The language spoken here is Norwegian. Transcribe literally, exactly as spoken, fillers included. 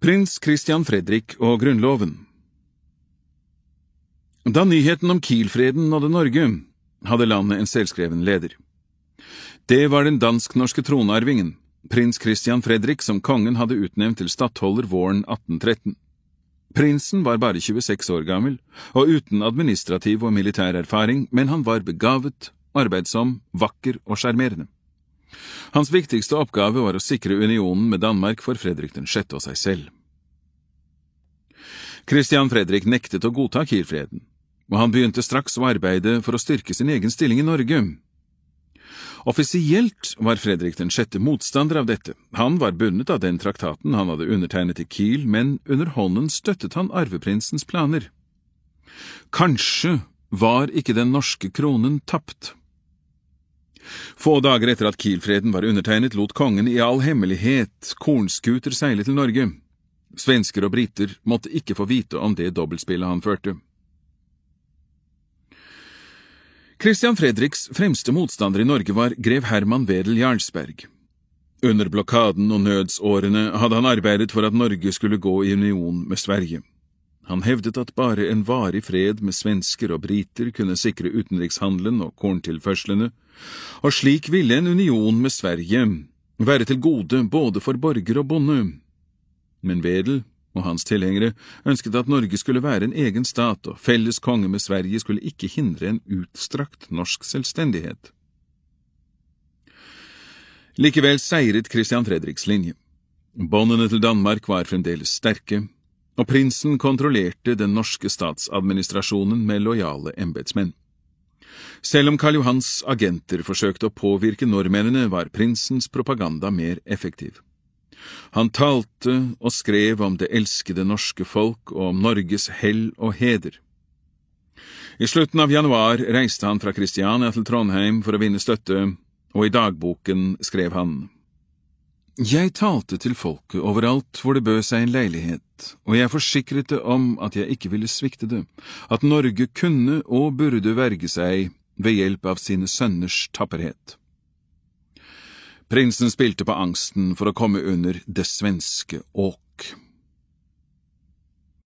Prins Christian Fredrik og grunnloven. Da nyheten om Kiel-freden nådde Norge, hadde landet en selvskreven leder. Det var den dansk-norske tronarvingen, prins Christian Fredrik, som kongen hadde utnevnt til stattholder våren atten tretten. Prinsen var bare tjueseks år gammel, og uten administrativ og militær erfaring, men han var begavet, arbeidsom, vakker og sjarmerende. Hans viktigste oppgave var å sikre unionen med Danmark for Fredrik den sjette og seg selv. Christian Fredrik nektet å godta Kiel-freden, og han begynte straks å arbeide for å styrke sin egen stilling i Norge. Offisielt var Fredrik den sjette motstander av dette. Han var bundet av den traktaten han hadde undertegnet i Kiel, men under hånden støttet han arveprinsens planer. Kanskje var ikke den norske kronen tapt. Få dager etter at Kiel-freden var undertegnet, lot kongen i all hemmelighet kornskuter seile til Norge. Svensker og briter måtte ikke få vite om det dobbeltspillet han førte. Christian Fredriks fremste motstander i Norge var grev Herman Wedel Jarlsberg. Under blokaden og nødsårene hadde han arbeidet for at Norge skulle gå i union med Sverige. Han hevdet at bare en varig fred med svensker og briter kunne sikre utenrikshandelen og korntilførslene, og slik ville en union med Sverige være til gode både for borger og bonde. Men Wedel og hans tilhengere ønsket at Norge skulle være en egen stat, og felles konge med Sverige skulle ikke hindre en utstrakt norsk selvstendighet. Likevel seiret Christian Fredriks linje. Båndene til Danmark var fremdeles sterke, og prinsen kontrollerte den norske statsadministrasjonen med lojale embetsmenn. Selv om Karl Johans agenter forsøkte å påvirke nordmennene, var prinsens propaganda mer effektiv. Han talte og skrev om det elskede norske folk og om Norges hell og heder. I slutten av januar reiste han fra Kristiania til Trondheim for å vinne støtte, og i dagboken skrev han: «Jeg talte til folket overalt hvor det bød seg en leilighet, og jeg forsikret det om at jeg ikke ville svikte det, at Norge kunne og burde verge seg ved hjelp av sine sønners tapperhet.» Prinsen spilte på angsten for å komme under det svenske åk.